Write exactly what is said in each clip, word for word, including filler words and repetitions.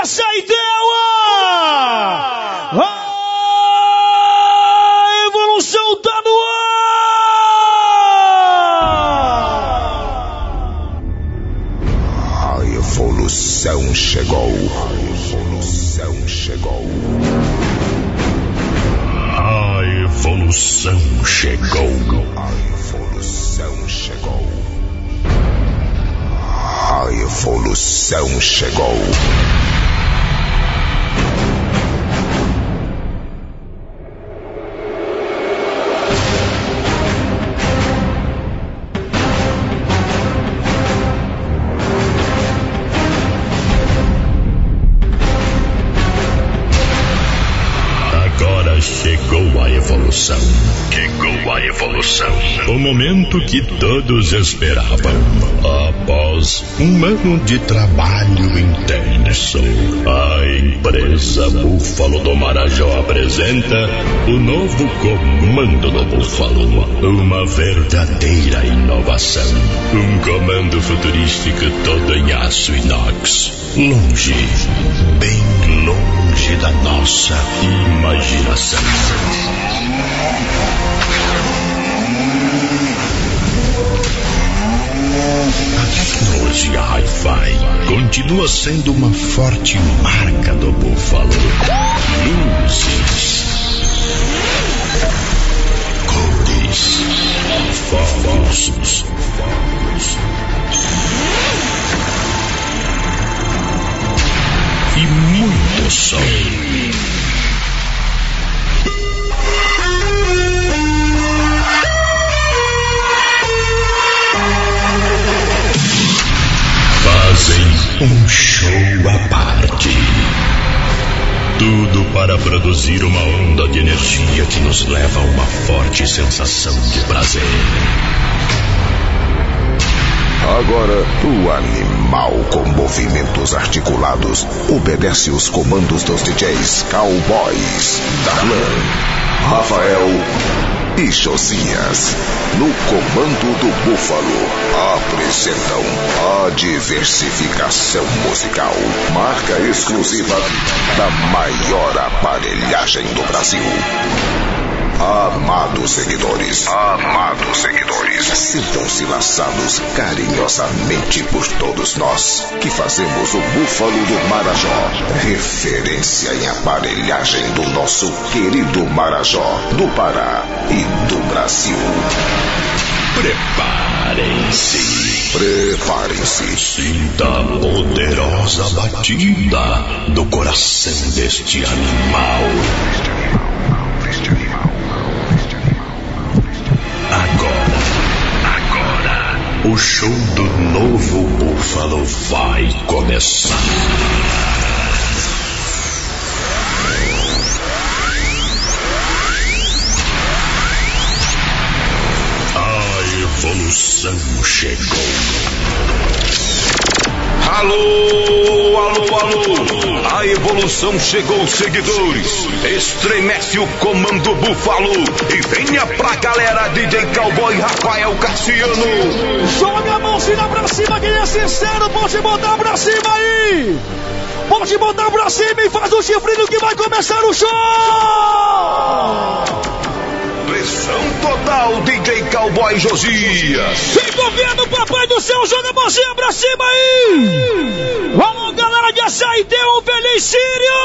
Saideua! A evolução tá no ar! A evolução chegou. A evolução chegou. A evolução chegou. A evolução chegou. A evolução chegou. Chegou a evolução. Chegou a evolução. O momento que todos esperavam. Após um ano de trabalho intenso, a empresa Búfalo do Marajó apresenta o novo comando do Búfalo. Uma verdadeira inovação. Um comando futurístico todo em aço inox. Longe, bem longe da nossa imaginação. A tecnologia Hi-Fi continua sendo uma forte marca do Búfalo. Luzes, cores, fogos, e muito som. Fazem um show à parte. Tudo para produzir uma onda de energia que nos leva a uma forte sensação de prazer. Agora, o animal com movimentos articulados obedece os comandos dos D Js Cowboys, Darlan, Rafael e Josias. No comando do Búfalo, apresentam a diversificação musical, marca exclusiva da maior aparelhagem do Brasil. Amados seguidores, amados seguidores, sintam-se laçados carinhosamente por todos nós, que fazemos o Búfalo do Marajó, referência em aparelhagem do nosso querido Marajó, do Pará e do Brasil. Preparem-se. Preparem-se. Sinta a poderosa batida do coração deste animal. Agora, agora, o show do novo Búfalo vai começar. A evolução chegou. Alô, alô, alô, a evolução chegou, seguidores. Estremece o comando Búfalo e venha pra galera, D J Cowboy Rafael Cassiano. Joga a mãozinha pra cima, quem é sincero, pode botar pra cima aí. Pode botar pra cima e faz o chifrinho que vai começar o show. Pressão total, D J Cowboy Josias. Vem governo, papai do céu, joga a mãozinha pra cima aí. Alô, galera de Açaí, deu um feliz Sírio.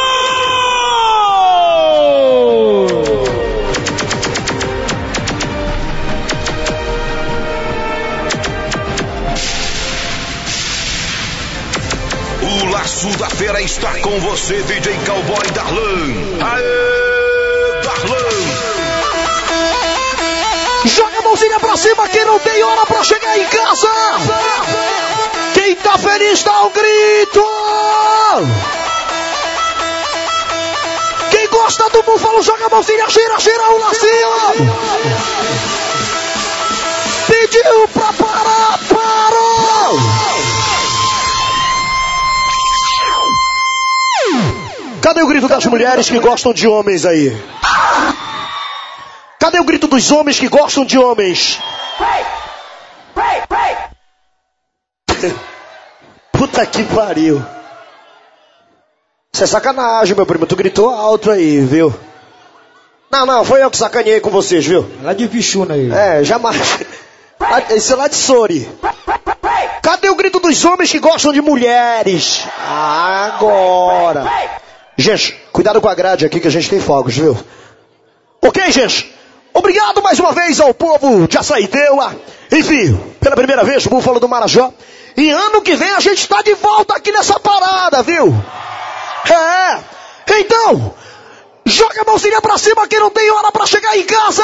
O laço da feira está com você, D J Cowboy Darlan. Aê, Darlan. Joga a mãozinha pra cima, quem não tem hora pra chegar em casa. Quem tá feliz dá um grito. Quem gosta do Búfalo, joga a mãozinha, gira, gira o lacinho. Pediu pra parar, parou. Cadê o grito das mulheres que gostam de homens aí? Cadê o grito dos homens que gostam de homens? Puta que pariu. Isso é sacanagem, meu primo. Tu gritou alto aí, viu? Não, não, foi eu que sacaneei com vocês, viu? Lá de Pichuna aí. É, jamais. Esse é lá de Sori. Cadê o grito dos homens que gostam de mulheres? Agora. Gente, cuidado com a grade aqui que a gente tem fogos, viu? Ok, gente? Obrigado mais uma vez ao povo de Açaiteua. Enfim, pela primeira vez, o Búfalo do Marajó. E ano que vem a gente está de volta aqui nessa parada, viu? É. Então, joga a mãozinha pra cima que não tem hora pra chegar em casa.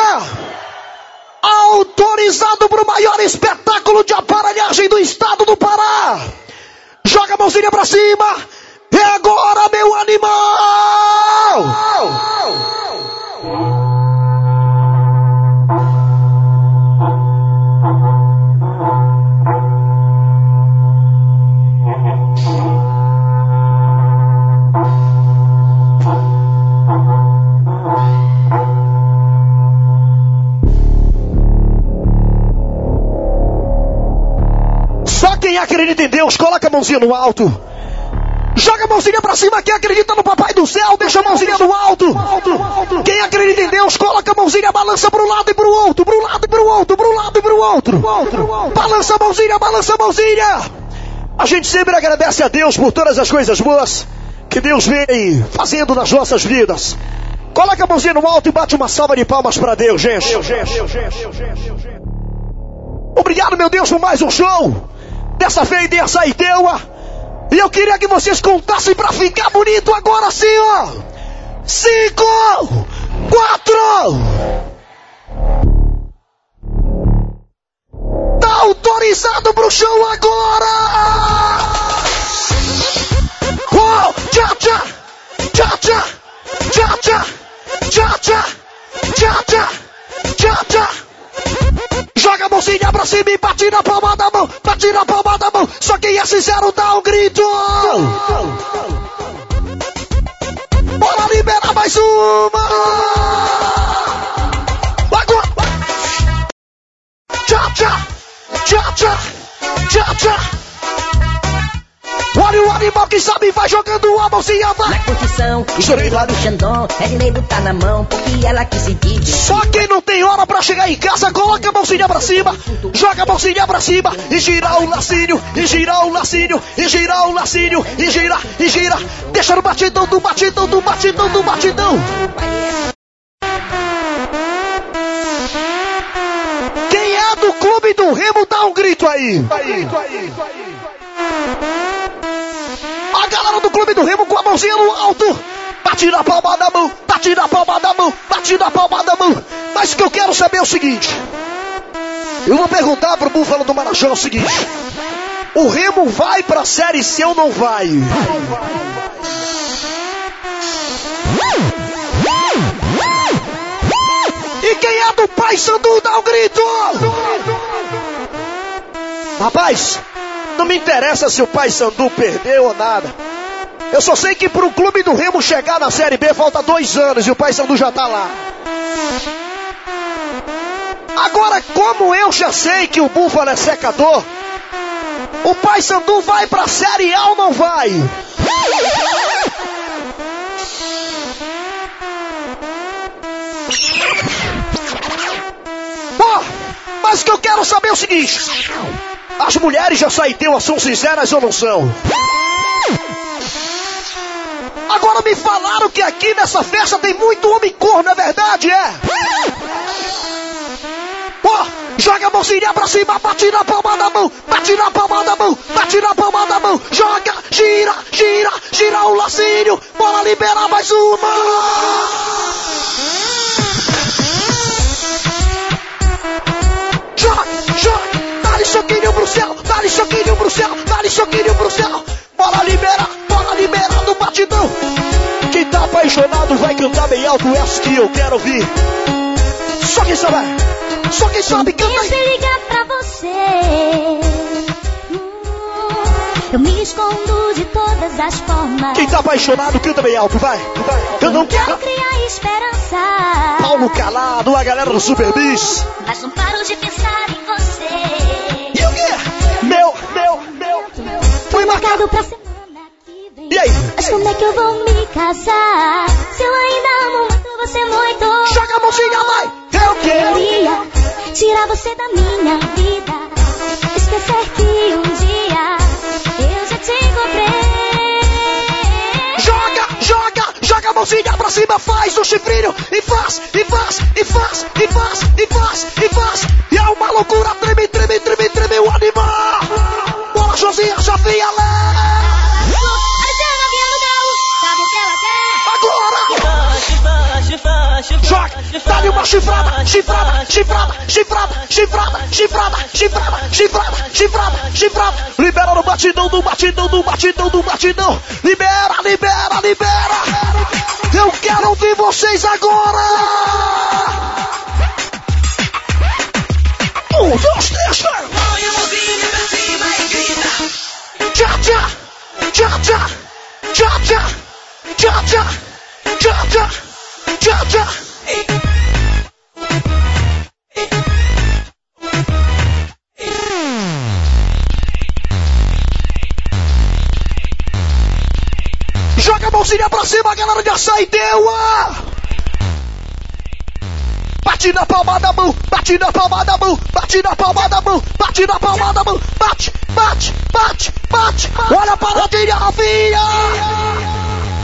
Autorizado para o maior espetáculo de aparelhagem do estado do Pará. Joga a mãozinha pra cima. E agora, meu animal! Só quem acredita em Deus, coloca a mãozinha no alto. Joga a mãozinha pra cima. Quem acredita no Papai do Céu, deixa a mãozinha no alto. Quem acredita em Deus, coloca a mãozinha, balança pro lado e pro outro, pro lado e pro outro, pro lado e pro outro. Balança a mãozinha, balança a mãozinha. A gente sempre agradece a Deus por todas as coisas boas que Deus vem fazendo nas nossas vidas. Coloca a mãozinha no alto e bate uma salva de palmas pra Deus, gente. Obrigado, meu Deus, por mais um show. Dessa feita em Açaiteua. E eu queria que vocês contassem pra ficar bonito agora sim, ó. Cinco, quatro. Tá autorizado pro show agora. Oh, tchá, tchá, tchá, tchá, tchá, tchá, tchá, tchá, tchá, tchá, tchá, tchá. Joga a mãozinha pra cima e bate na palma da mão, bate na palma da mão. Só quem é sincero dá um grito. Bora liberar mais uma. Agora. Tchá, tchá, tchá, tchá, tchá, tchá. Olha o animal que sabe, vai jogando a mãozinha, vai. Na curtição, estourei lá do Xandão. Ednei tá na mão, porque ela que se divide. Só quem não tem hora pra chegar em casa, coloca a mãozinha pra cima. Joga a mãozinha pra cima. E girar o lacinho, e girar o lacinho, e girar o lacinho, e gira, e gira. Deixa no batidão, do batidão, do batidão, do batidão. Quem é do clube do Remo, dá um grito aí. aí. A galera do clube do Remo com a mãozinha no alto. Bate na palma da mão, bate na palma da mão, bate na palma da mão. Mas o que eu quero saber é o seguinte. Eu vou perguntar pro Búfalo do Marajó o seguinte. O Remo vai pra Série C ou não vai? E quem é do Paysandu dá um grito. Rapaz, não me interessa se o Paysandu perdeu ou nada. Eu só sei que pro clube do Remo chegar na Série B falta dois anos e o Paysandu já tá lá. Agora, como eu já sei que o Búfalo é secador, o Paysandu vai pra Série A ou não vai? Pô, mas o que eu quero saber é o seguinte. As mulheres de Açaiteua são sinceras ou não são? Agora me falaram que aqui nessa festa tem muito homem corno, é verdade, é? Ó, joga a mãozinha pra cima, bate na palma da mão, bate na palma da mão, bate na palma da mão, joga, gira, gira, gira o lacinho, bora liberar mais uma! Joga, joga, dá-lhe choquinho pro céu, dá-lhe choquinho pro céu, dá-lhe choquinho pro céu, bora liberar, bora liberar do batidão. Quem tá apaixonado vai cantar bem alto, essa que eu quero ouvir. Só quem sabe, só quem sabe canta aí. Deixa eu ligar pra você. Eu me escondo de todas as formas. Quem tá apaixonado canta bem alto, vai, vai. Eu não quero criar esperança. Paulo Calado, a galera do Super Bis. Mas não paro de pensar em você. E o quê? Meu, meu, meu, meu. Foi marcado pra semana que vem. E aí? Mas como é que eu vou me casar se eu ainda amo muito você muito? Joga a mãozinha, vai! Eu queria tirar você da minha vida, esquecer que um dia eu já te encontrei. Joga, joga, joga a mãozinha pra cima, faz o chifrinho e faz, e faz, e faz, e faz, e faz, e faz. E é uma loucura, treme, treme, treme, treme o animal. Bola, Josinha, Sofia, Lé. Joga, dá-lhe uma chifrada, chifrada, chifrada, chifrada, chifrada, chifrada, chifrada, chifrada, chifrada, chifrada. Libera no batidão, do batidão, do batidão, do batidão. Libera, libera, libera. Eu quero ouvir vocês agora. Um, dois, três, vai. Tchá, tchá, tchá, tchá, tchá, tchá, tchá, tchá, tchá, tchá. Tchá, tchá. Joga a mãozinha pra cima, galera de Açaideua. Bate na palma da mão, bate na palma da mão, bate na palma da mão, bate na palma da mão, bate, bate, bate, bate. Olha a paradinha, Rafinha.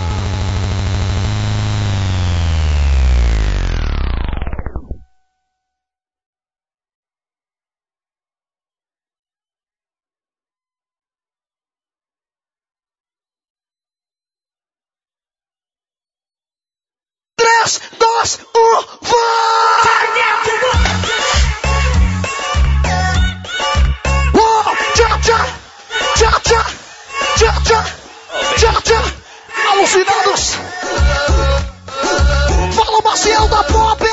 três, dois, um, vai! Oh, tchá, tchá, tchá, tchá, tchá, tchá, tchá, tchá, alucinados! Fala, Maciel da Pop!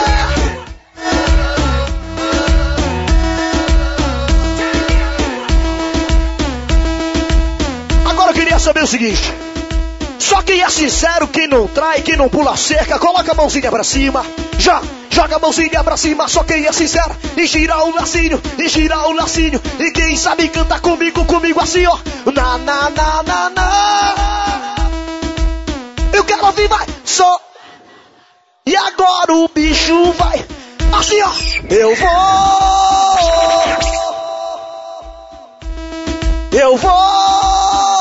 Agora eu queria saber o seguinte. Só quem é sincero, quem não trai, quem não pula cerca, coloca a mãozinha pra cima. Já, joga a mãozinha pra cima, só quem é sincero. E gira o lacinho, e gira o lacinho. E quem sabe canta comigo, comigo assim, ó. Na, na, na, na, na. Eu quero ouvir, vai. Só. E agora o bicho vai. Assim, ó. Eu vou. Eu vou.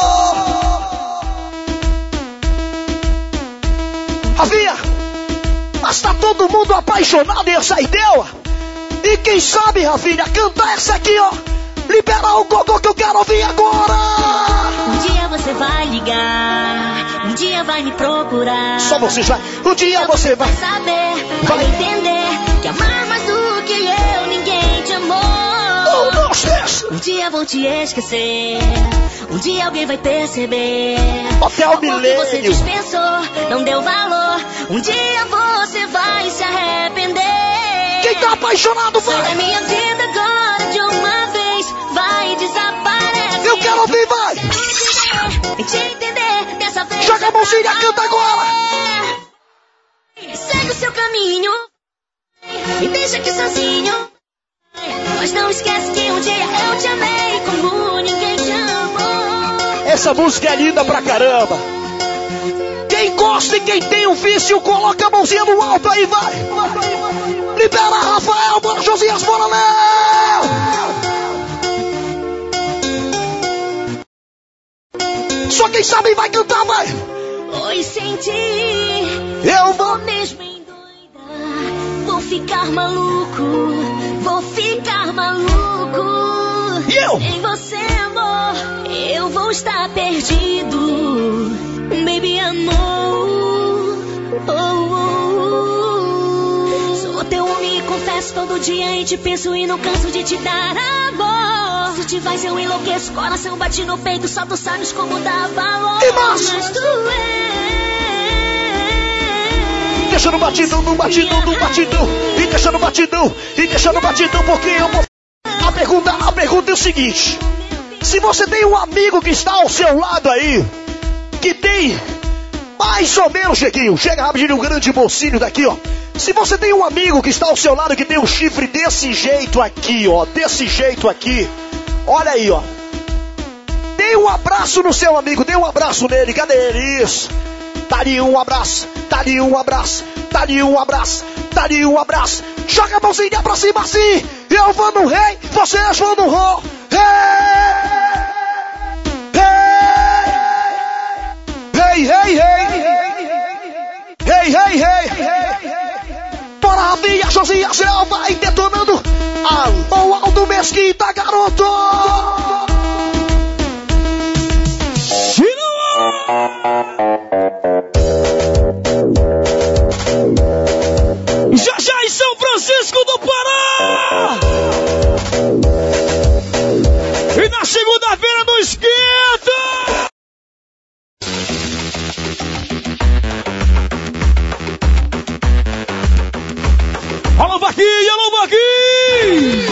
Rafinha, mas tá todo mundo apaixonado em Açaideua. E quem sabe, Rafinha, cantar essa aqui, ó. Libera o gogô que eu quero ouvir agora. Um dia você vai ligar, um dia vai me procurar. Só você vai, um dia você vai saber, vai entender que amar mais do que eu, ninguém te amou. Um, dois, três. Um dia vou te esquecer, um dia alguém vai perceber. Hotel Milênio. Você dispensou, não deu valor. Um dia você vai se arrepender. Quem tá apaixonado vai. Sai da minha vida agora de uma vez, vai desaparecer. Eu quero ouvir, vai. E te entender dessa vez. Joga a mãozinha, canta agora. Segue o seu caminho, me deixa aqui sozinho. Mas não esquece que um dia eu te amei como ninguém te amou. Essa música é linda pra caramba. Quem gosta e quem tem um vício, coloca a mãozinha no alto aí, vai. Libera, Rafael, bora, Josias, bora, Léo. Só quem sabe vai cantar, vai. Oi, senti. Eu vou mesmo em doida. Vou ficar maluco. Vou ficar maluco. E eu? Sem você, amor, eu vou estar perdido. Baby, amor. Oh, oh, oh. Sou teu homem e confesso todo dia e te penso e não canso de te dar amor. Se te vais eu enlouqueço, coração bate no peito, só tu sabes como dá valor. E mas... mas tu é. Deixa no batidão, no batidão, no batidão. E deixa no batidão, e deixa no batidão, porque eu vou... A pergunta, a pergunta é o seguinte. Se você tem um amigo que está ao seu lado aí, que tem mais ou menos, Cheguinho, chega rapidinho, um grande mocinho daqui, ó. Se você tem um amigo que está ao seu lado que tem um chifre desse jeito aqui, ó, desse jeito aqui, olha aí, ó. Dê um abraço no seu amigo, dê um abraço nele, cadê ele? Isso. Dá-lhe um abraço, dá-lhe um abraço, dá-lhe um abraço, dá-lhe um abraço. Joga a mãozinha pra cima assim. Eu vou no rei, vocês vão no ró. Rei, rei, rei, rei, rei, rei. Bora, Rafinha, Josinha, Gel, vai detonando. Alô, Aldo Mesquita, garoto. Já já em São Francisco do Pará. E na segunda-feira no Esquenta. Alô, Vaquinha, alô, Vaquinha.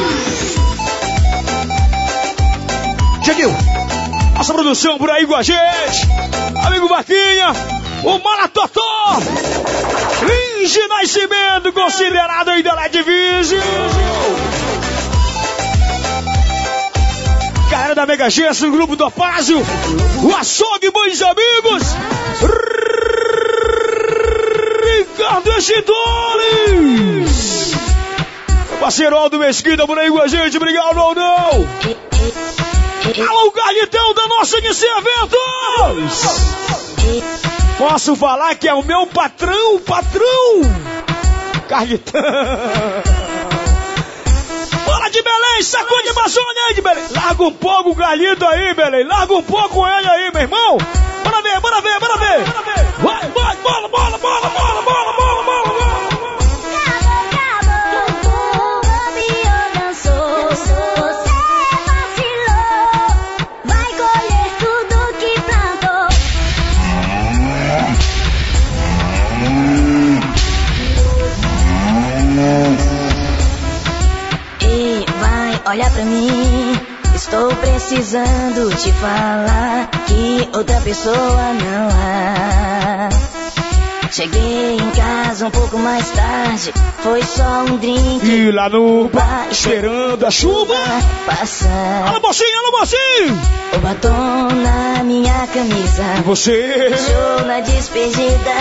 Cheguinho. Nossa produção por aí com a gente. Amigo Vaquinha, o Maratotó. Lins de Nascimento, considerado ainda na Division. Galera da Mega Gesso, o grupo do Apázio. O Açougue, bons amigos. Ricardo Chitores. Parceiro Aldo Mesquita por aí com a gente. Obrigado, Aldão. Alô, Garnitão da nossa Inicia Eventos. Posso falar que é o meu patrão, patrão. Garnitão. Bora de Belém, sacude Amazônia aí de Belém. Larga um pouco o Garnito aí, Belém. Larga um pouco ele aí, meu irmão. Bora ver, bora ver, bora ver. Vai, vai, bola, bola, bola, bola, bola, bola, bola, bola. Olha pra mim, estou precisando te falar que outra pessoa não há. Cheguei em casa um pouco mais tarde, foi só um drink. E lá no bar, esperando a chuva passar. Alô, mocinho, alô, mocinho. O batom na minha camisa, e você deixou na despedida.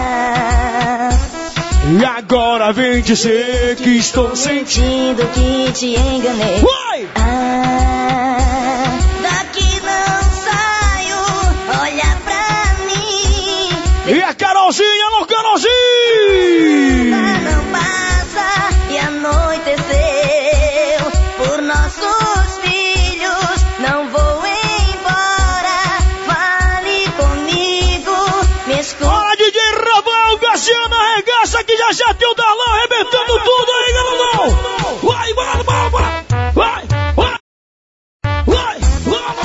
E agora vem dizer que estou sentindo que te enganei. Vai! Ah, daqui não saio, olha pra mim. E a Carolzinha, alô, Carolzinha! Não passa e anoiteceu por nossos filhos. Não vou embora, fale comigo, me escuta. Olha, D J Raval, Garciana, arregaça que já já tem o Darlan arrebentando tudo aí, galera. Vai, vai, vai, vai, vai, vai, vai, vai.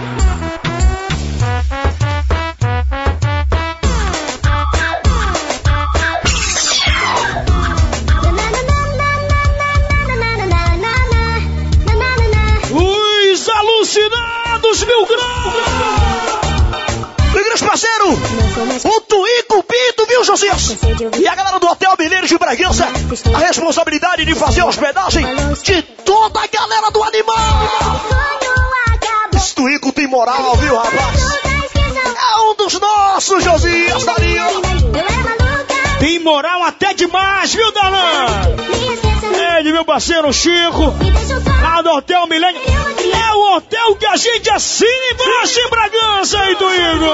Os alucinados mil graus. Igreja parceiro, o Tuíco, o Pinto, viu, Josias? E a galera do Hotel Mineiros de Bragança, a responsabilidade de fazer a hospedagem de toda a galera do animal. Esse Tuíco tem moral, viu, rapaz? É um dos nossos, Josias, Darinho. Tem moral até demais, viu, Dalan? Ele, meu parceiro Chico, lá do Hotel Milênio. É o hotel que a gente assina embaixo em Bragança, hein, Tuíco?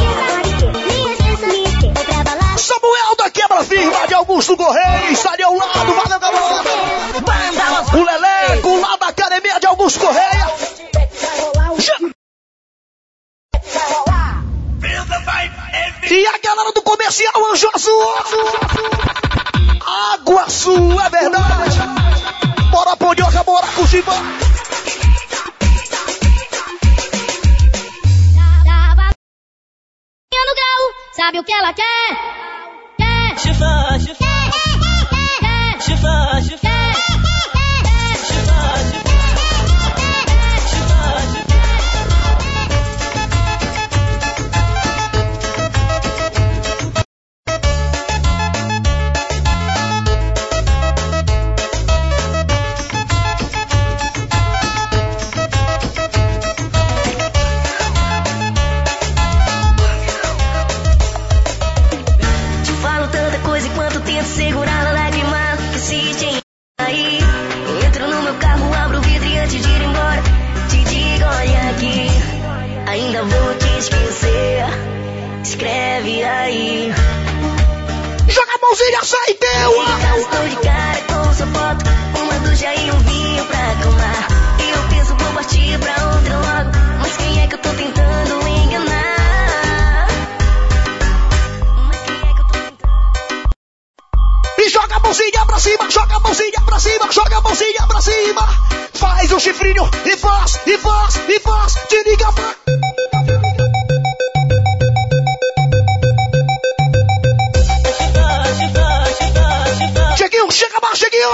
Samuel da Quebra Firma de Augusto Correia está ali ao lado, valeu, garoto. O Leleco lá da Academia de Augusto Correia. E a galera do comercial Anjo Azul. Água Azul, é verdade. Bora, Ponhoca, bora, Cuxibã. No grau, sabe o que ela quer? Quer chifar, chifar, quer chifar, chifar, chifar, chifar, ainda vou te esquecer. Escreve aí. Joga a mãozinha, sai teu! Estou de cara com sua foto, uma ducha e um vinho pra acalmar. E eu penso, vou partir pra outra logo, mas quem é que eu tô tentando enganar? Mas quem é que eu tô tentando? E joga a mãozinha pra cima, joga a mãozinha pra cima, joga a mãozinha pra cima. Faz o chifrinho e faz, e faz, e faz. Te liga pra... Cheguinho, chega mais, Cheguinho!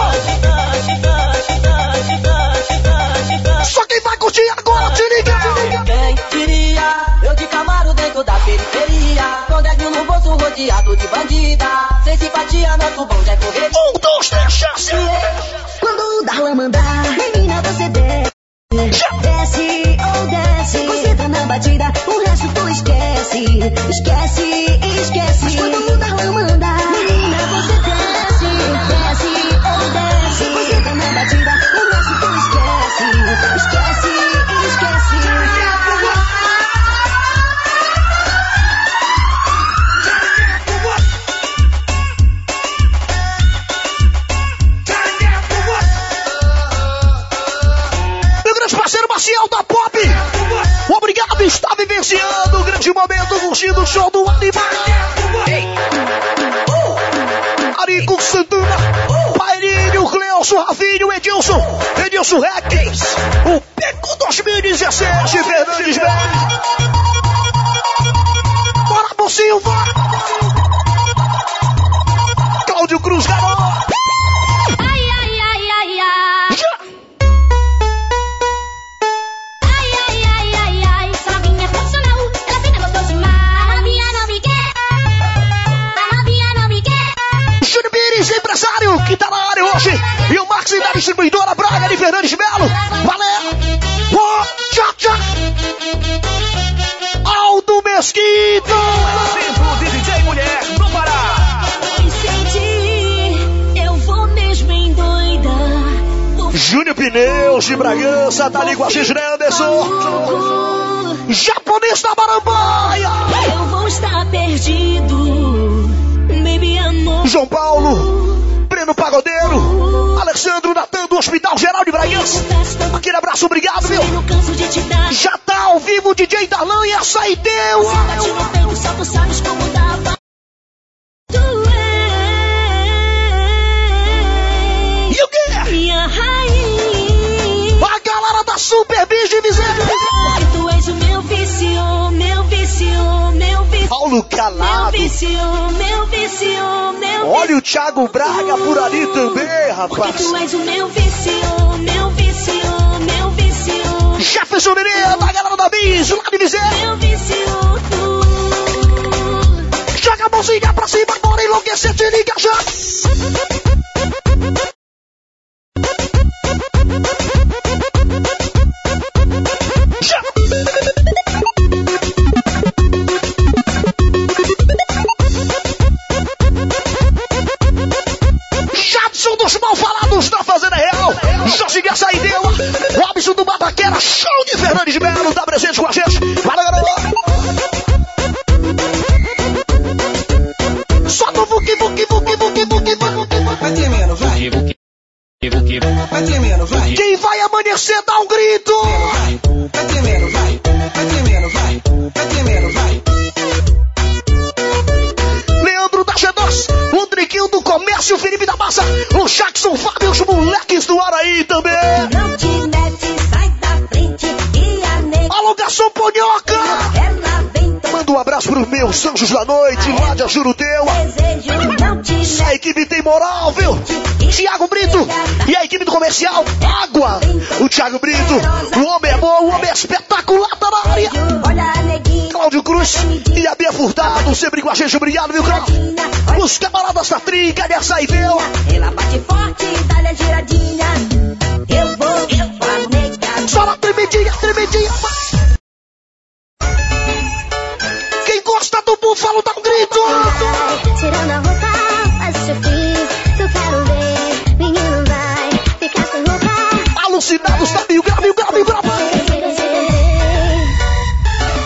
Só quem vai curtir agora, te liga! Quem diria, eu de Camaro dentro da periferia, com dez mil no bolso rodeado de bandida, sem simpatia, nosso bonde é correr. Um, dois, três, chance! Quando o Darlan mandar, menina, você desce. Desce ou desce, concentra na batida, o resto tu esquece. Esquece, esquece. Mas quando o Darlan mandar, menina, você desce. Desce ou desce, concentra na batida, o resto tu esquece. Esquece, esquece. Parceiro Maciel da Pop, obrigado, está vivenciando o grande momento, curtindo o show do Animal. Arico Santana, Pairinho, Cleelson, Rafinho, Edilson, Edilson Rex, o Peco dois mil e dezessete, Fernandes Velho. Bora, Mocinho, bora! Cláudio Cruz, garoto. Ai, ai, ai, ai, ai. Já. Empresário que tá na área hoje, e o Max da distribuidora Braga de Fernandes Melo. Valeu! Oh, tchau, tchau! Aldo Mesquita! Centro de D J Mulher no Pará. Me senti, eu vou mesmo em doida. Júnior Pneus de Bragança, tá ali com a gente, né, Anderson? Japonês da Marambaia! Eu vou estar perdido, baby amor. João Paulo, Breno Pagodeiro, Alexandro Natan do Hospital Geral de Bragança. Aquele abraço, obrigado, meu. Não canso de te dar. Já tá ao vivo o D J Darlan e essa aí deu. Bate no peito, só tu sabes como dá. Tu és E o quê? minha rainha. A galera da Super Bis de Miséria. Porque tu és o meu vício, meu vício, meu vício. Paulo Meu Calado. vício, meu vício, meu Olha o Thiago Braga por ali também, Porque rapaz. tu és o meu vício, meu vício, meu vício. Jefferson Mineiro, da galera da Bis, lá de Miséria. Meu vício, tu. Joga a mãozinha pra cima, bora enlouquecer, te liga já. Já. Jadson dos Malfalados da Fazenda Real, Jorge Guessa e deu, Robson do Babaquera, show de Fernandes Melo, tá presente com a gente. Valeu, garoto. Solta o vuki, vuki, vuki, vuki, vuki, vuki. Vai tremendo, vai. Vai tremendo, vai. Quem vai amanhecer dá um grito. Vai, vai tremendo, vai. Vai tremendo, vai. Vai tremendo, vai. Leandro da G dois, o Driquinho do Comércio, Felipe da Massa, o Jackson, Fábio, os moleques do Araí também. Não te mete, sai da frente e a nega. Alô, garçom Ponhoca. Ela vem tão Manda um abraço pros meus anjos da noite, lá de Ajuruteua. desejo, não te mete. A equipe tem moral, viu? Thiago Brito e a equipe do comercial Água. O Thiago Brito, o homem é bom, o homem é espetacular, tá na área. Olha a neguinha. Cláudio Cruz e a Bia Furtado, sempre com a gente, obrigado, viu, Cláudio? Os camaradas da trinca, dessa e deu. Ela bate forte, dá-lhe a giradinha. Eu vou, eu vou, nega. Só na tremidinha, tremidinha. Quem gosta do búfalo dá um grito. Tirando a roupa, faz o surfis. Tu quero ver, menino vai ficar sem roupa. Alucinados da mil grau, mil grau, mil grau.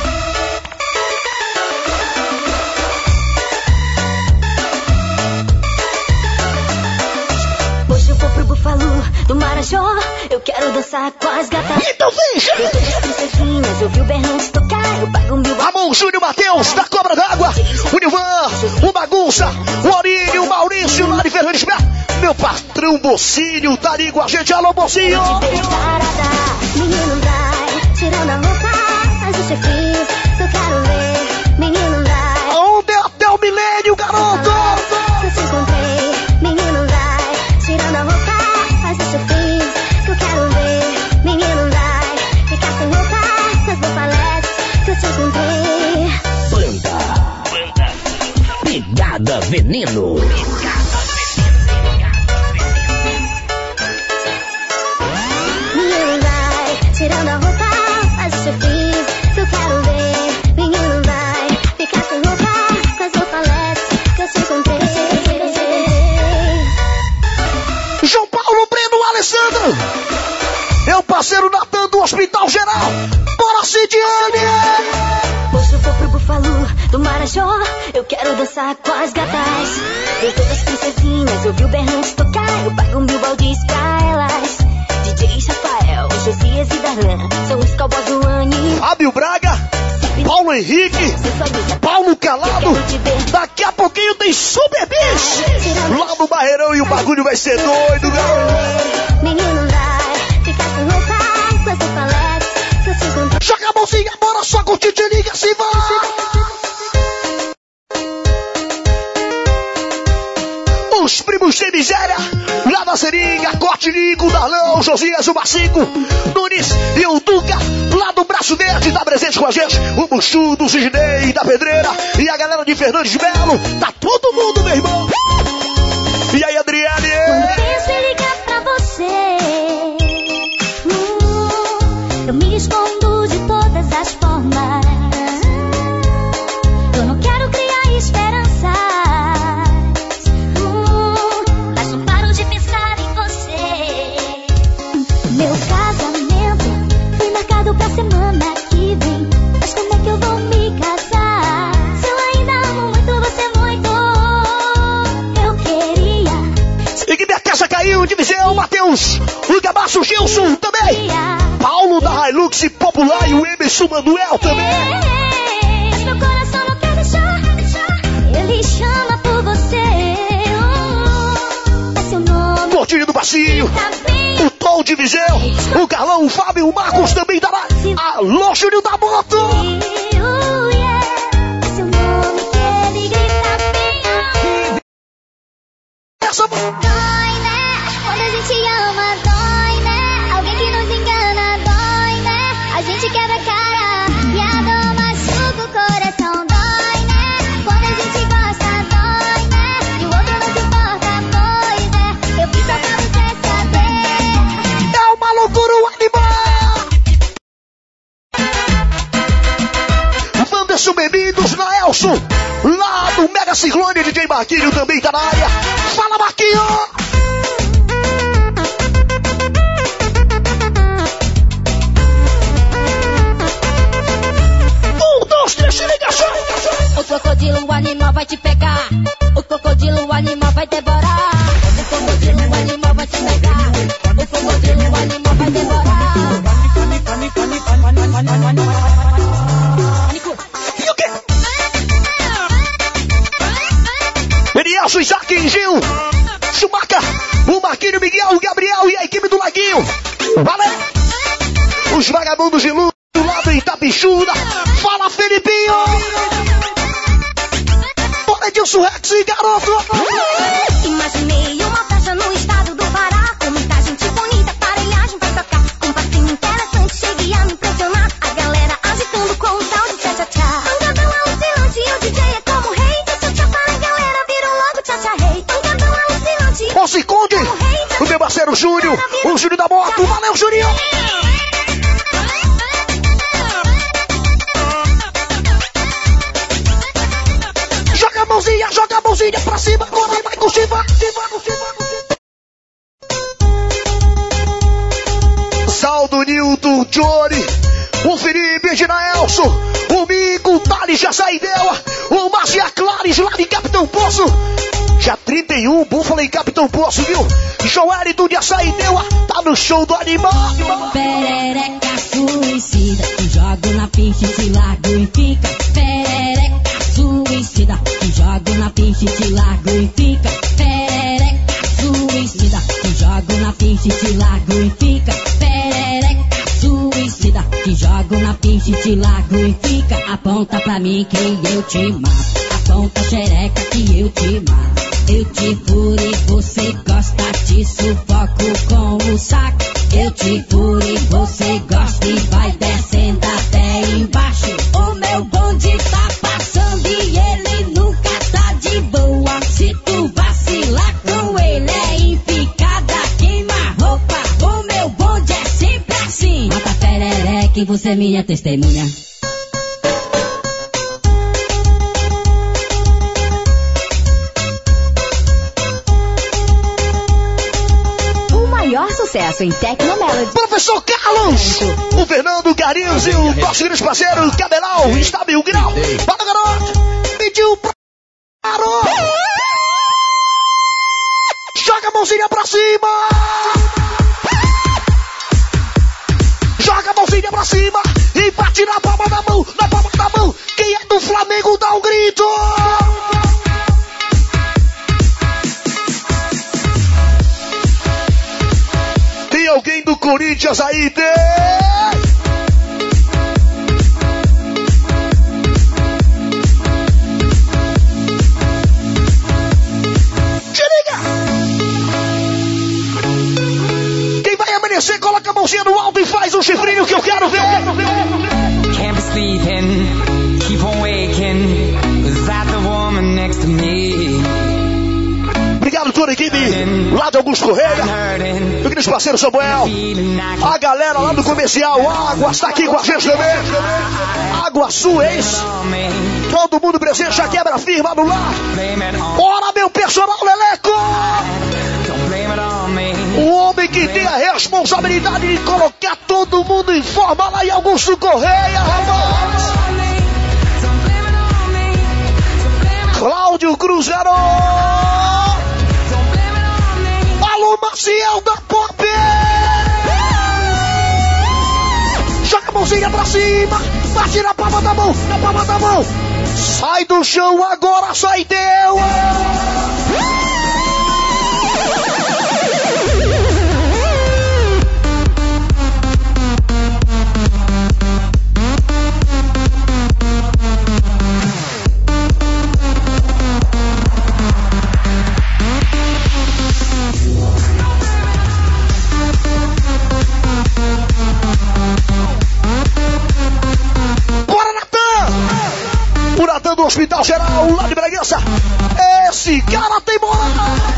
eu quero dançar com as gatas. Então vem, gente! Eu todas as princesinhas, eu vi o berrante tocar, eu pago mil... Ramon Júnior Matheus, da Cobra d'Água, o Nilvan, o Bagunça, o Aurílio, o Maurício, lá de Fernandes Beto, meu patrão Bocinho, tá ali com a gente, alô Bocinho! Menino vai, tirando a roupa, faz o chefinho, que eu quero ver. Menino vai, onde é até o milênio, garoto? que eu te encontrei. Menino vai, tirando a roupa, faz o chefinho, que eu quero ver. Menino vai, ficar sem roupa, faz o palete, que eu te encontrei. Banda, banda, Pegada Veneno. Menino vai, tirando a roupa, faz o chefinho, que eu quero ver. Menino vai, ficar sem roupa, faz o palete, que eu te encontrei. João Paulo, Breno, Alessandro, meu parceiro Natan do Hospital Geral, bora Cidiane! Hoje eu vou pro Búfalo do Marajó, eu quero dançar com as gatas. Ver todas as princesinhas, eu vi o berrante tocar, eu pago mil baldes pra elas. D J Rafael, Josias e Darlan, são os cowboys do Ani. Fábio Braga, Paulo Henrique, Paulo Calado, daqui a pouquinho tem Super Bicho lá no Barreirão e o bagulho vai ser doido, garoto. Menino vai, ficar sem roupa, faz o palete, que eu te encontrei. Joga a mãozinha, bora só curtir, te liga, se vai. Os primos de miséria, lá na Seringa, Corte Nico, Darlão, Josias, o Macico, Nunes e o Duca, lá do Braço Verde, tá presente com a gente, o Buchudo, o Sidney da Pedreira e a galera de Fernandes Melo, tá todo mundo, meu irmão. E aí, Adriane? Quando penso em ligar pra você, hum, eu me escondo de todas as formas. Eu não quero criar esperanças, hum, mas não paro de pensar em você. Meu casamento foi marcado pra semana que vem, mas como é que eu vou me casar? Se eu ainda amo muito você muito, eu queria. E que minha casa caiu de Viseu, Matheus, o Gabaço Gilson também, Paulo da Hilux Popular e o Emerson Manuel também. Mas meu coração não quer deixar, ele chama por você. Oh, é seu nome. Portinho do Bacinho, o Tom de Viseu, o Carlão, o Fábio, o Marcos também tá lá. Alô, Júnior da Moto. Oh, yeah. É seu nome que ele grita bem. Essa Dói, né? Quando a gente ama, dói, né? Alguém que nos engana, dói, né? A gente quebra a cara e a dor machuca o coração, dói, né? Quando a gente gosta, dói, né? E o outro não se importa, pois é. Eu fiz só pra você saber. é uma loucura, o animal. Wanderson Bebidos, Naelson, lá do Mega Ciclone, D J Marquinho também tá na área. Fala, Marquinho! Um, dois, três, se liga só! O crocodilo, o animal vai te pegar. O crocodilo, o animal vai devorar. O crocodilo, o animal vai te pegar. O crocodilo, o animal vai devorar. E o quê? Elielson, Isaac, Gil, Chumaca, o Marquinho, Miguel, o Gabriel e a equipe do Laguinho. Valeu! Os vagabundos de luz do lado em Itapichuda. Fala, Felipinho! Bora, Edilson Rex, garoto! Imaginei uma festa no estado do Pará, com muita gente bonita, aparelhagem pra tocar, um passinho interessante, cheguei a me impressionar, a galera agitando com o tal de tchá-tchá-tchá. Pancadão alucinante e o D J é como rei, desse tchá para a galera, virou logo tchá-tchá-rei. Pancadão alucinante. Ô, se conte! O meu parceiro Júnior, o Júnior da Moto, valeu, Júnior! Joga a mãozinha, joga a mãozinha pra cima, agora vai curtir, vai curtir, vai curtir, vai curtir. Saldo, Nilton, Johnny, o Felipe, Ednaelson, o Mico, o Thales, Jaçaidela, o Márcio e a Clares lá de Capitão Poço. Já trinta e um, Búfalo em Capitão Poço, viu? Joelito de Açaí deu, tá no show do animal. Perereca suicida, te jogo na pista e te largo e fica. Perereca suicida, te jogo na pista e te largo e fica. Perereca suicida, te jogo na pista e te largo e fica. Perereca suicida, te jogo na pista e te largo e fica. Aponta pra mim que eu te mato, aponta xereca que eu te mato. Eu te furo e você gosta, te sufoco com o saco. Eu te furo e você gosta e vai descendo até embaixo. O meu bonde tá passando e ele nunca tá de boa. Se tu vacilar com ele é empicada, queima roupa. O meu bonde é sempre assim. Mata perereca e você é minha testemunha. Maior sucesso em Tecnomelody. Professor Carlos, o Fernando Carinhos e o nosso grande parceiro Cabelau, está mil grau. Bora, garoto, pediu pra garoto. Joga a mãozinha pra cima. Joga a mãozinha pra cima e bate na palma da mão, na palma da mão. Quem é do Flamengo dá um grito. Alguém do Corinthians aí tem? Te liga! Quem vai amanhecer, coloca a mãozinha no alto e faz um chifrinho que eu quero ver! Can't be sleeping, keep on waking, without the woman next to me. Obrigado toda a equipe, lá de Augusto Correia, meu querido parceiro Samuel, a galera lá do comercial Águas tá aqui com a gente também, Água Suez, todo mundo presente, já quebra firma no lar, bora meu personal Leleco, o homem que tem a responsabilidade de colocar todo mundo em forma lá em Augusto Correia, rapaz, Cláudio Cruz, garoto. Alô, Maciel da Pop! Joga a mãozinha pra cima! Bate na palma da mão! Na palma da mão! Sai do chão agora, sai deu! Do Hospital Geral, lá de Bragança. Esse cara tem moral.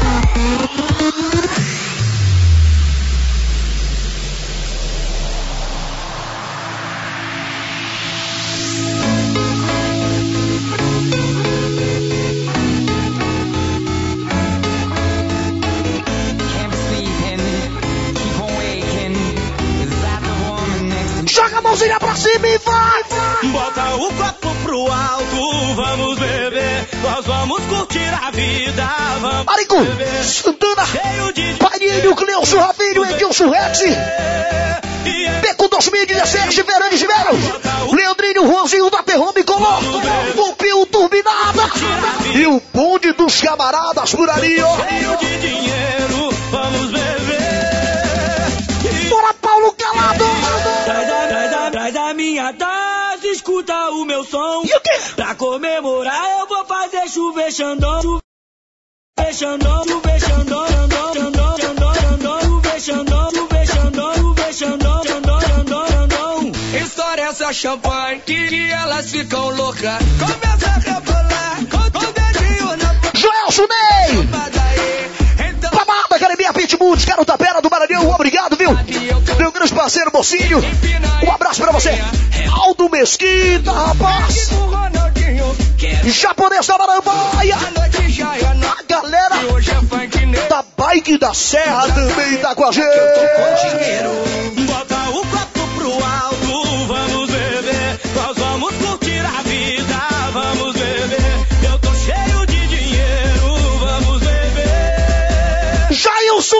Joga a mãozinha pra cima e vai, vai. Bota o copo pro alto, vamos beber, nós vamos curtir a vida, vamos Marico, beber. Santana, Paninho, Cleuso, Rafinho, Edilson Rex, Beco dois mil e dezessete, Verani Givero, Leandrinho, Juanzinho da Terrome, Color, o Pio Turbinada e o bonde dos camaradas por ali, ó. Cheio de dinheiro, vamos beber. Bora, Paulo Calado. Traz a, traz a, traz a minha taça, escuta o meu som. E o quê? Pra comemorar eu vou fazer chover Xandão. Chover Xandão, chover Xandão, Xandão, Xandão, Xandão, Xandão, chover Xandão, chover Xandão, chover Xandão, Xandão, Xandão, Xandão. Estoura essa champanhe que, que elas ficam loucas. Começa a rebolar com o dedinho na boca. Joel Sunei! Babada, Academia Pitbull, cara Tapera do Maranhão, obrigado, viu? Meu grande parceiro Mocinho, um abraço pra você. Aldo Mesquita, rapaz. Japonês da Marambaia. A galera da Bike da Serra também tá com a gente. Bota o copo pro alto, vamos beber. Nós vamos curtir a vida, vamos beber. Eu tô cheio de dinheiro, vamos beber.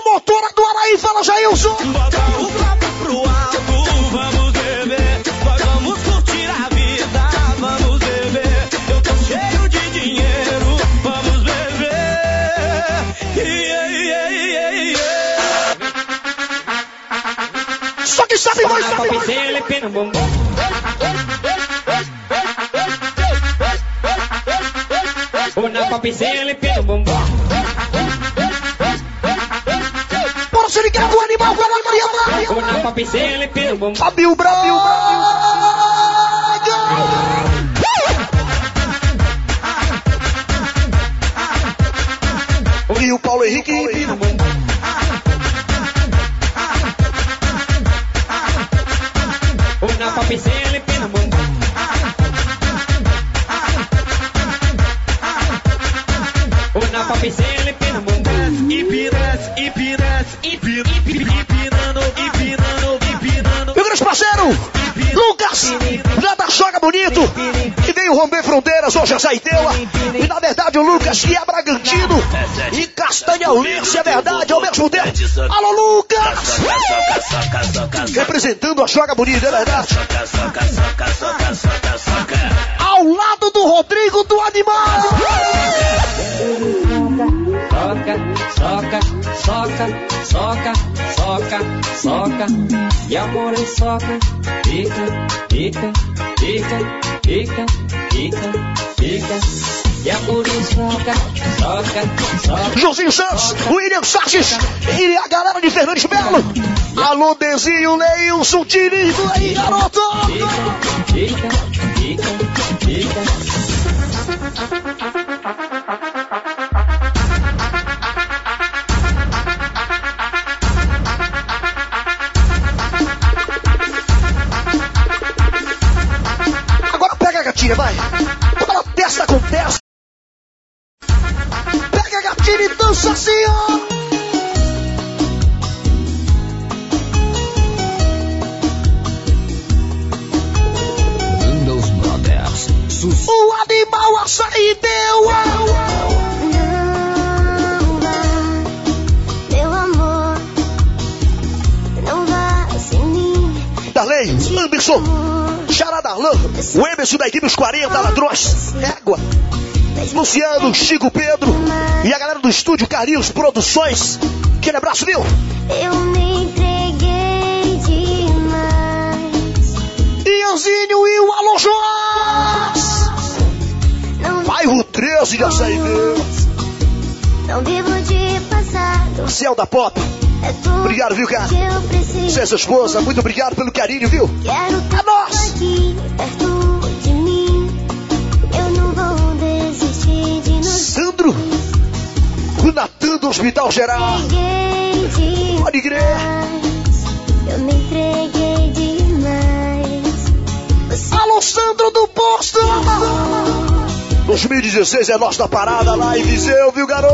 promotora do Araí, fala, Jailson. Bota o copo pro alto, vamos beber. Nós vamos curtir a vida, vamos beber. Eu tô cheio de dinheiro, vamos beber. Yeah, yeah, yeah, yeah. Só que sabe mais, sabe mais. Una papicela e pelo bumbum. Bora se ligar do animal, vai lá, Maria. Una papicela e pelo bumbum. Fabio Braga. E o Paulo Henrique. Una papicela e pelo bumbum. Una papicela e pelo bumbum. Ipiras, ipiras, ipir, ipir, ipirando, ipirando, ipirando. Meu grande parceiro, Lucas, lá da Joga Bonito, que veio romper fronteiras, hoje é Saiteua. E na verdade o Lucas que é Bragantino e Castanhaulense, é verdade, ao mesmo tempo. Alô, Lucas! Representando a Joga Bonito, é verdade. Ao lado do Rodrigo do Animal. Soca, soca, soca, soca, soca, e amor em soca, fica, fica, fica, fica, fica, fica, e amor em soca, soca, soca. Josinho Santos, William Sarges e a galera de Fernandes Belo. Alô, Dezinho, Leilson, Tirico aí, garoto! Fica, fica, fica, fica. Vai, ela testa com testa. Pega a gatilha e dança assim, ó. Windows Brothers. Sus... O animal açaí deu. Não vá, meu amor, não vá sem mim. Darley, Anderson, Xará Darlan, o Emerson da equipe Os quarenta, Ladrões, Égua, Luciano, Chico Pedro e a galera do estúdio Carlinhos Produções. Aquele abraço, viu? Eu me entreguei demais. Ianzinho e o Alô Joás. Bairro treze de Açaí deu. Não vivo de passado. Céu da Pop. É tudo obrigado, viu, cara? que eu preciso. Você é sua esposa, muito obrigado pelo carinho, viu? Quero é nós! Aqui, perto de mim. Eu não vou desistir de nós. Sandro, o Natan do Hospital Geral. Pode crer. Eu me entreguei demais. Você Alô, Sandro do Posto! dois mil e dezesseis é nossa parada lá em Viseu, viu, garoto?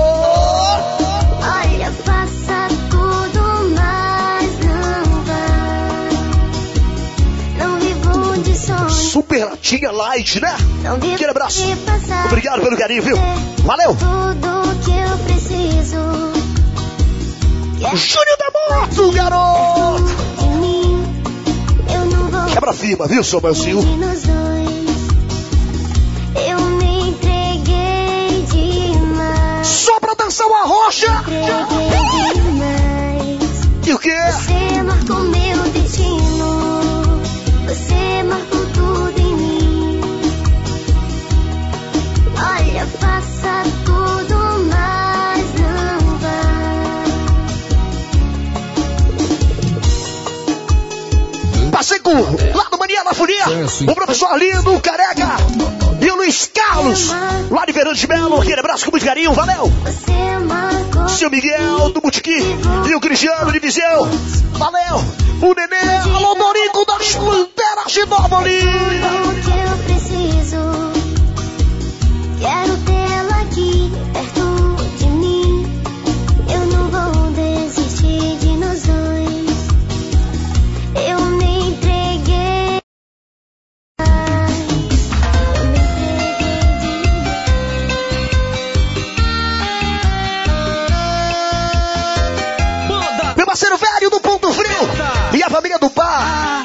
Olha, faça tudo, mas não vai. Não vivo de sonho. Super latinha light, né? Não vivo Aquele abraço. de passado. Obrigado pelo carinho, viu? Valeu! Tudo que eu preciso. Júnior da Moto, garoto! De mim, eu não vou. Quebra firma, viu, seu Melzinho? Nos dois, eu me entreguei demais. Só pra dançar uma rocha! Entreguei demais. E o quê? Você marcou meu destino. Você marcou tudo em mim. Olha, faça tudo, mas não vai. Passei com lá do Mania da Folia, o professor Lindo, o Careca e o Luiz Carlos, lá de Fernandes Belo. Aquele abraço com muito carinho, valeu! Seu Miguel do Botiquim e o Cristiano de Viseu, valeu! O Nenê, alô Dorico das Panteras de Nova Olinda. Tudo que eu preciso. Quero tê-la aqui perto de mim. Eu não vou desistir de nós dois. Eu me entreguei. Eu me entreguei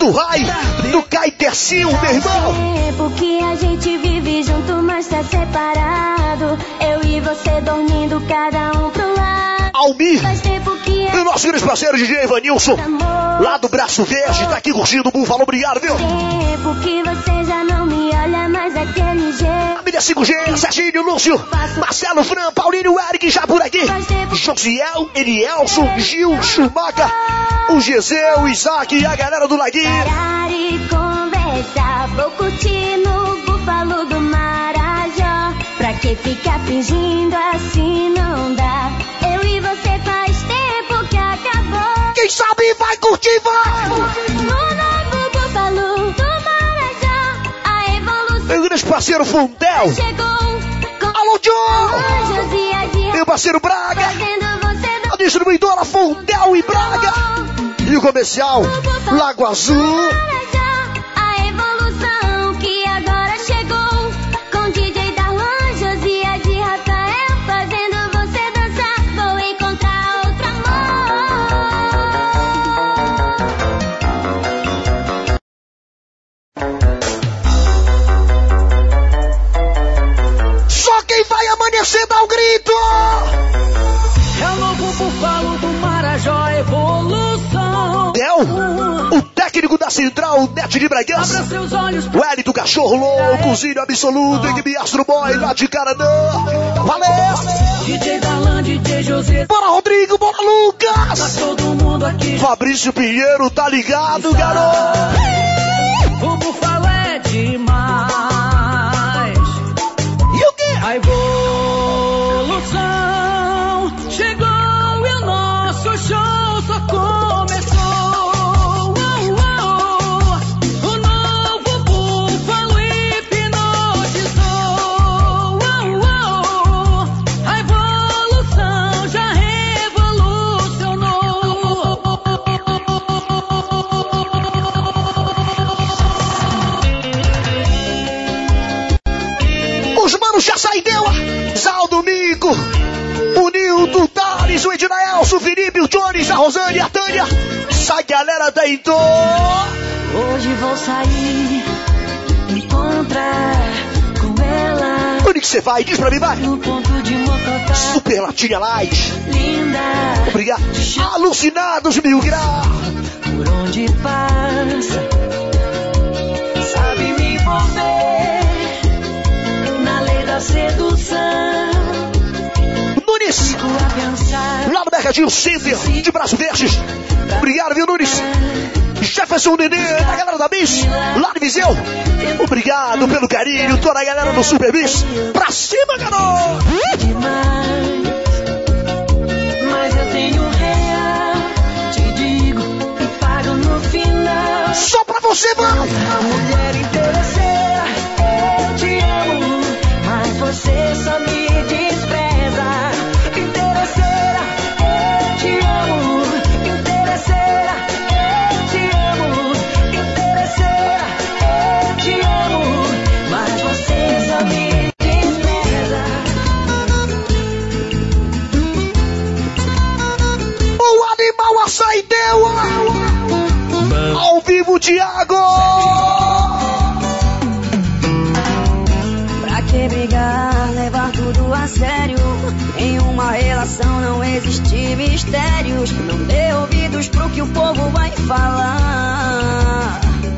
do Rai, do Caetercinho, meu irmão. Tempo que a gente vive junto, mas tá separado. Eu e você dormindo, cada um pro lado. Almir, Faz tempo que e o nosso grande parceiro D J Evanilson, lá do Braço Verde, tá aqui curtindo o Búfalo. Obrigado, viu? Tempo que você já não me olha mais daquele jeito. A mídia cinco G, Serginho, Lúcio, Marcelo, Fran, Paulinho, Eric, já por aqui. Josiel, Elielson, Gil, Chumaca, o Giseu, o Isaac e a galera do Laguinho. Parar e conversar, vou curtir no Búfalo do Marajó. Pra que ficar fingindo assim não dá? Eu e você faz tempo que acabou. Quem sabe vai curtir, vai! No novo Búfalo do Marajó, a evolução Meu grande parceiro Fundel. chegou. Alô, John! Anjos e as de Meu parceiro Braga. fazendo você A distribuidora Fundel e Braga. E o comercial Lago Azul. a evolução que agora chegou. Com D J Darlan, Josias e Rafael fazendo você dançar. Vou encontrar outro amor. Só quem vai amanhecer dá o grito. É o novo Búfalo do Marajó, evolução. Del, o técnico da Central, Net de Bragança. Abra seus olhos. O Hélio do Cachorro Louco, Cozinho Absoluto, equipe Astro Boy, lá de Caranã. Valeu! D J Darlan, D J José. Bora, Rodrigo, bora, Tá Lucas! todo mundo aqui. Fabrício Pinheiro, tá ligado, garoto? O Búfalo é demais. E o quê? A evolução chegou e o nosso show só começou. Oh, oh, o novo Búfalo hipnotizou. Oh, oh, a evolução já revolucionou. Os manos já saíram. Zaldo Mico, o Nilton, Thales, o Ednaelson, o Felipe, o Jones, a Rosane, a Tânia. Essa galera deitou. Hoje vou sair, encontrar com ela. Onde que você vai? Diz pra mim, vai. No ponto de Mocotó. Super Latinha Light. Linda. Obrigado. Alucinados mil graus. Por onde passa, sabe me envolver na lei da sedução. Nunes, lá no Mercadinho Center de Braço Verde. Obrigado, viu, Nunes? Jefferson Nenê, da galera da Bis, lá de Viseu. Obrigado pelo carinho, toda a galera do Super Bis. Pra cima, garoto! Demais, mas eu tenho um real, te digo, e pago no final. Só pra você, vai! A mulher interesseira, eu te amo, mas você só me despreza. Interesseira, eu te amo. Interesseira, eu te amo. Interesseira, eu te amo, mas você só me despreza. O animal açaideu! Ao vivo, Thiago! Pra que brigar, levar tudo a sério? Em uma relação não existe mistérios. Não dê ouvidos pro que o povo vai falar.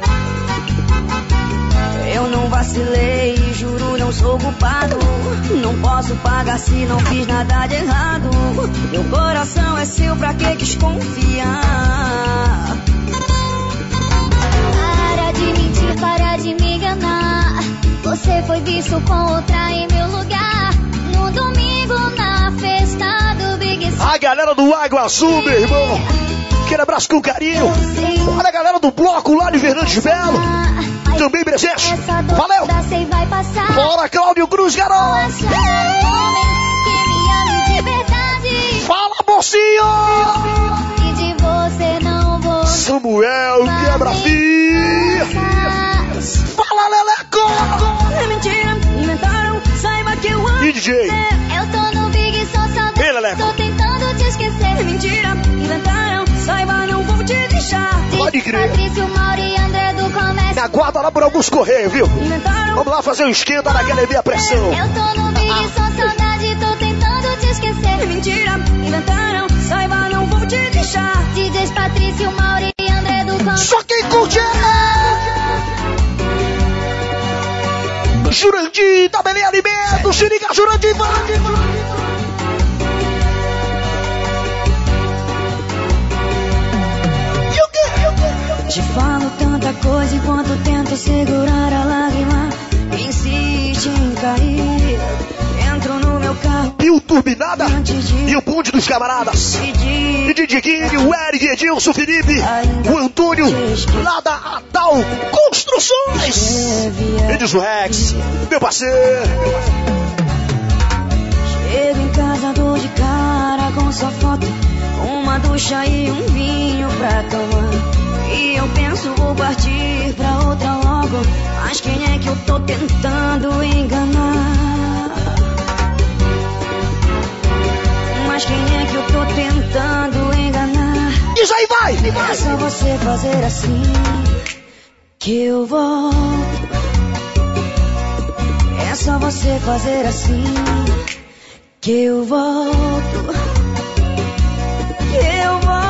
Eu não vacilei, juro, não sou culpado. Não posso pagar se não fiz nada de errado. Meu coração é seu, pra que desconfiar? Para de mentir, para de me enganar. Você foi visto com outra em meu lugar. No domingo na festa do Big City. A galera do Água Azul, meu irmão. Aquele abraço com carinho. Olha a galera do bloco lá de Fernandes Belo. Também presente. Valeu. Bora, Cláudio Cruz, garoto. Fala, mocinho. E de você não vou. Samuel, quebra-fio. Fala, Leleco. É mentira, inventaram, saiba que eu amo. E D J? Eu tô no Big só saudade. Ei, Leleco. Tô tentando te esquecer. É mentira, inventaram, saiba, não vou te deixar. Pode crer. Patrício, Mauriano. magoada lá por alguns correios, viu? Vamos lá fazer um esquenta na academia pressão. Eu tô no Big, só saudade, tô tentando te esquecer. Mentira, inventaram, saiba, não vou te deixar. D Js Patrício, Mauri e André do Campo. Só quem curte é Jurandir, da Belém Alimentos. Se liga, Jurandir, vai! Te falo tanta coisa enquanto tento segurar a lágrima. Insiste em cair. Entro no meu carro. E o Turbinada e o bonde dos camaradas. E de Diguinho, o Eric, Edilson, o Felipe, o Antônio, lá da Atal Construções. E diz o Rex, meu parceiro. Chego em casa, dou de cara com sua foto. Uma ducha e um vinho pra tomar. E eu penso, vou partir pra outra logo. Mas quem é que eu tô tentando enganar? Mas quem é que eu tô tentando enganar? Diz aí, vai! É só você fazer assim que eu volto. É só você fazer assim que eu volto. Que eu volto.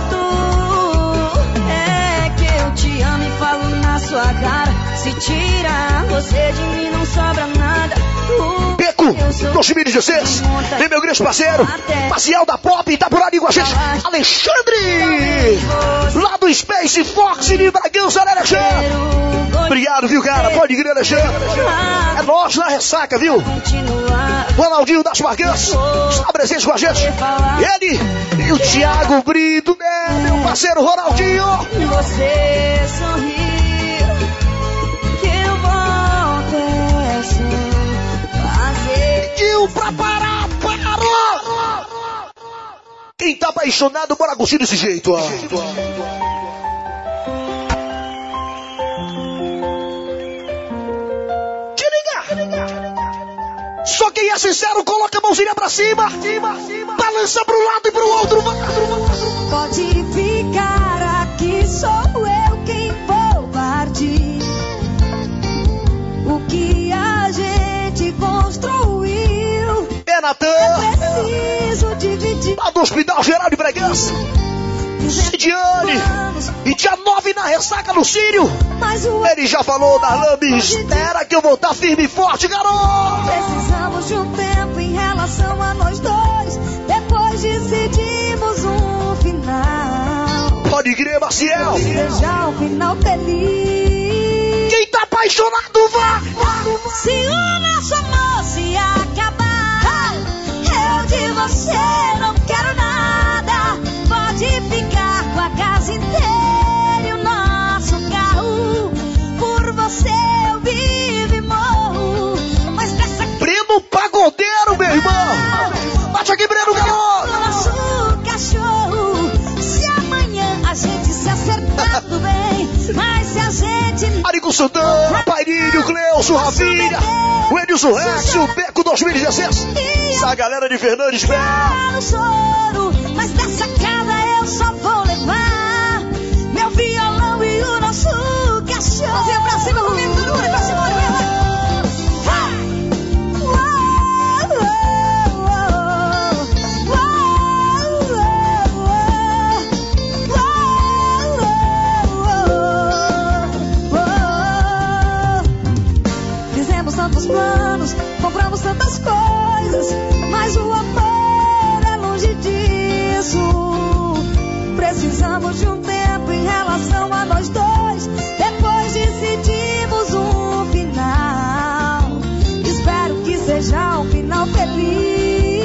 Te amo e falo na sua cara. Se tira você de mim, não sobra nada. Uh, Beco, dois mil e dezesseis. Vem meu grande parceiro Maciel da Pop, tá por ali com a gente. Alexandre, lá do Space Fox de Bragança, né, Alexandre? Obrigado, viu, cara? Pode crer, Alexandre. É nós na ressaca, viu? Ronaldinho das Braganças está presente com a gente. Ele e o Thiago Brito, né, meu parceiro Ronaldinho. Você sorrir, que eu volto é só fazer. Pediu pra parar, parou! Quem tá apaixonado, bora curtir desse jeito, ó. Te liga! Só quem é sincero, coloca a mãozinha pra cima, cima, cima. Balança pro lado e pro outro. Pode ficar aqui, sou eu quem vou partir. O que a gente construiu é Natan, é preciso dividir. Lá do Hospital Geral de Bragança, Cidiane, e dia nove na ressaca no Sírio. Ele já falou da Lambi, espera que eu vou estar firme e forte, garoto. Precisamos de um tempo em relação a nós dois. Depois decidimos um final. Pode crer, Maciel. Seja um final feliz. Quem tá apaixonado, vá. Se o nosso amor se acabar, eu de você não quero nada. Pode ficar com a casa inteira e o nosso carro. Por você eu vivo e morro. Mas dessa... Breno Pagodeiro, meu irmão. Bate aqui, Breno, garoto. O nosso cachorro. Se amanhã a gente se acertar, tudo bem. Mas se a gente... Arico Santana, Pairinho, Cleuso, Rafinha, o Edilson Rex, o Beco dois mil e dezesseis. Essa galera de Fernandes, velho. Mas dessa casa eu só vou levar meu violão e o nosso cachorro. Mãozinha pra cima, comigo, todo mundo pra cima, fizemos tantos planos, compramos tantas coisas, mas o amor é longe disso. Precisamos de um tempo em relação a nós dois. Depois decidimos um final. Espero que seja um final feliz.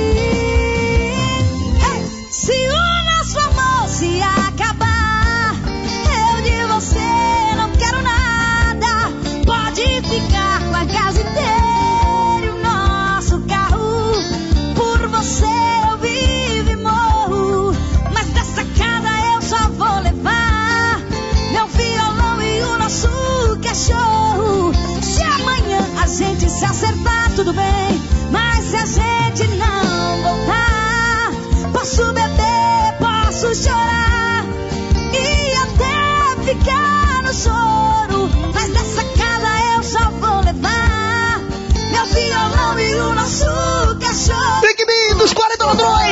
Hey! Se o nosso amor se acabar, eu de você não quero nada. Pode ficar com a casa inteira e o nosso carro. Por você eu vivo e morro. Mas dessa casa eu só vou levar meu violão e o nosso cachorro. Se amanhã a gente se acertar, tudo bem. Mas se a gente não voltar, posso beber, posso chorar e até ficar no choro.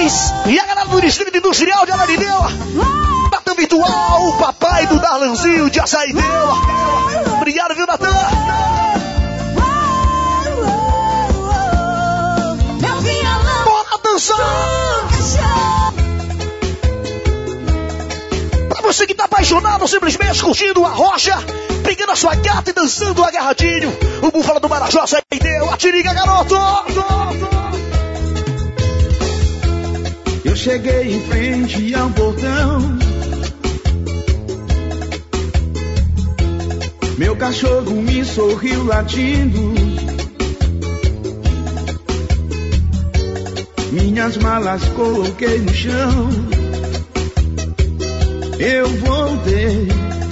Luiz e a galera do Distrito Industrial de Alarineu. Natan Virtual, o papai do Darlanzinho de Açaideu. Obrigado, viu, Natan? Bora dançar! Pra você que tá apaixonado, simplesmente curtindo a rocha, pegando a sua gata e dançando agarradinho, o Búfalo do Marajó Açaideu. Atiriga, garoto! Eu cheguei em frente ao portão, meu cachorro me sorriu latindo, minhas malas coloquei no chão. Eu voltei,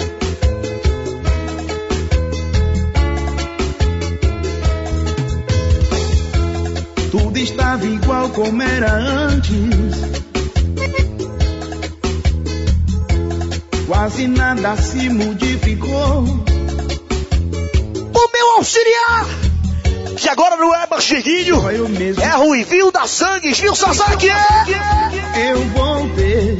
tudo estava igual como era antes, quase nada se modificou. O meu auxiliar, que agora não é Baixinho, é Ruivinho da Sangues, viu, Sasaki? Eu voltei,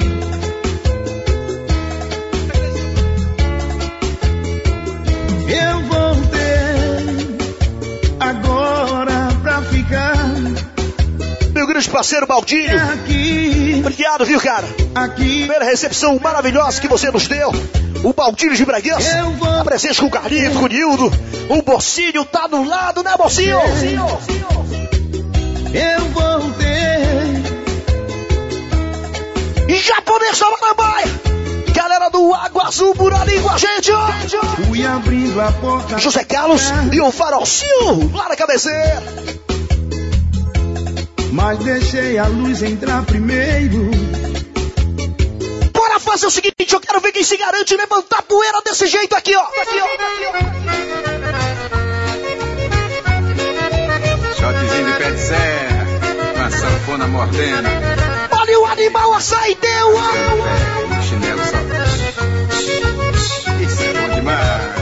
eu voltei, agora pra ficar. Meu grande parceiro Baldinho, aqui, obrigado, viu, cara? Aqui, pela recepção maravilhosa que você nos deu. O Baldinho de Bragança, a presença com o Carlinhos, com o Nildo. O Bocinho tá do lado, né, Bocinho? Eu voltei. E japonês da Marambaia, galera do Água Azul por ali com a gente, ó. Fui abrindo a porta. José Carlos e o Farolzinho lá na cabeceira. Mas deixei a luz entrar primeiro. Bora fazer o seguinte, eu quero ver quem se garante levantar poeira desse jeito aqui, ó. Aqui, ó. Shotzinho de pé de serra, com a sanfona mordendo. Olha o animal Açaideu, ó. O chinelo só. Isso é bom demais.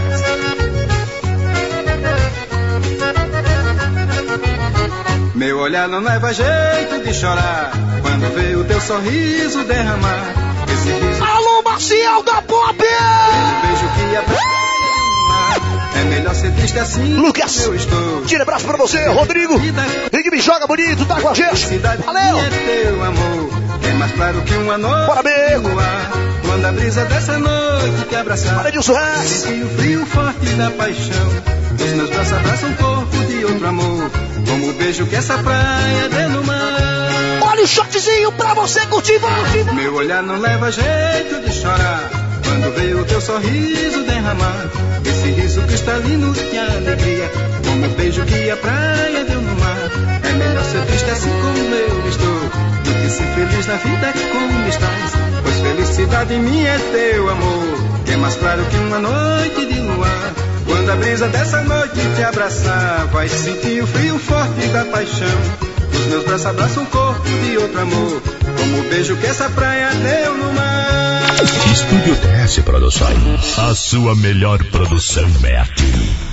Meu olhar não leva jeito de chorar quando vê o teu sorriso derramar. Esse riso. Alô, Marcial da Pop! Um beijo que é é melhor ser triste assim. Lucas, eu estou. tira abraço pra você, Rodrigo. E que me joga bonito, tá com a gente. Valeu! É teu amor, é mais claro que uma noite. Bora, amigo! Quando a brisa dessa noite te abraçar. Olha disso, Rex. Senti o frio forte da paixão. Os meus braços abraçam o corpo de outro amor. Como o beijo que essa praia deu no mar. Olha o shotzinho pra você curtir, vai. Meu olhar não leva jeito de chorar quando vê o teu sorriso derramar. Esse riso cristalino de alegria, como o beijo que a praia deu no mar. É melhor ser triste assim como eu estou, do que ser feliz na vida como estás. Pois felicidade minha é teu amor, que é mais claro que uma noite de luar. Quando a brisa dessa noite te abraçar, vai sentir o frio forte da paixão. Os meus braços abraçam o corpo de outro amor, como o beijo que essa praia deu no mar. Estúdio T S Produções. A sua melhor produção é aqui.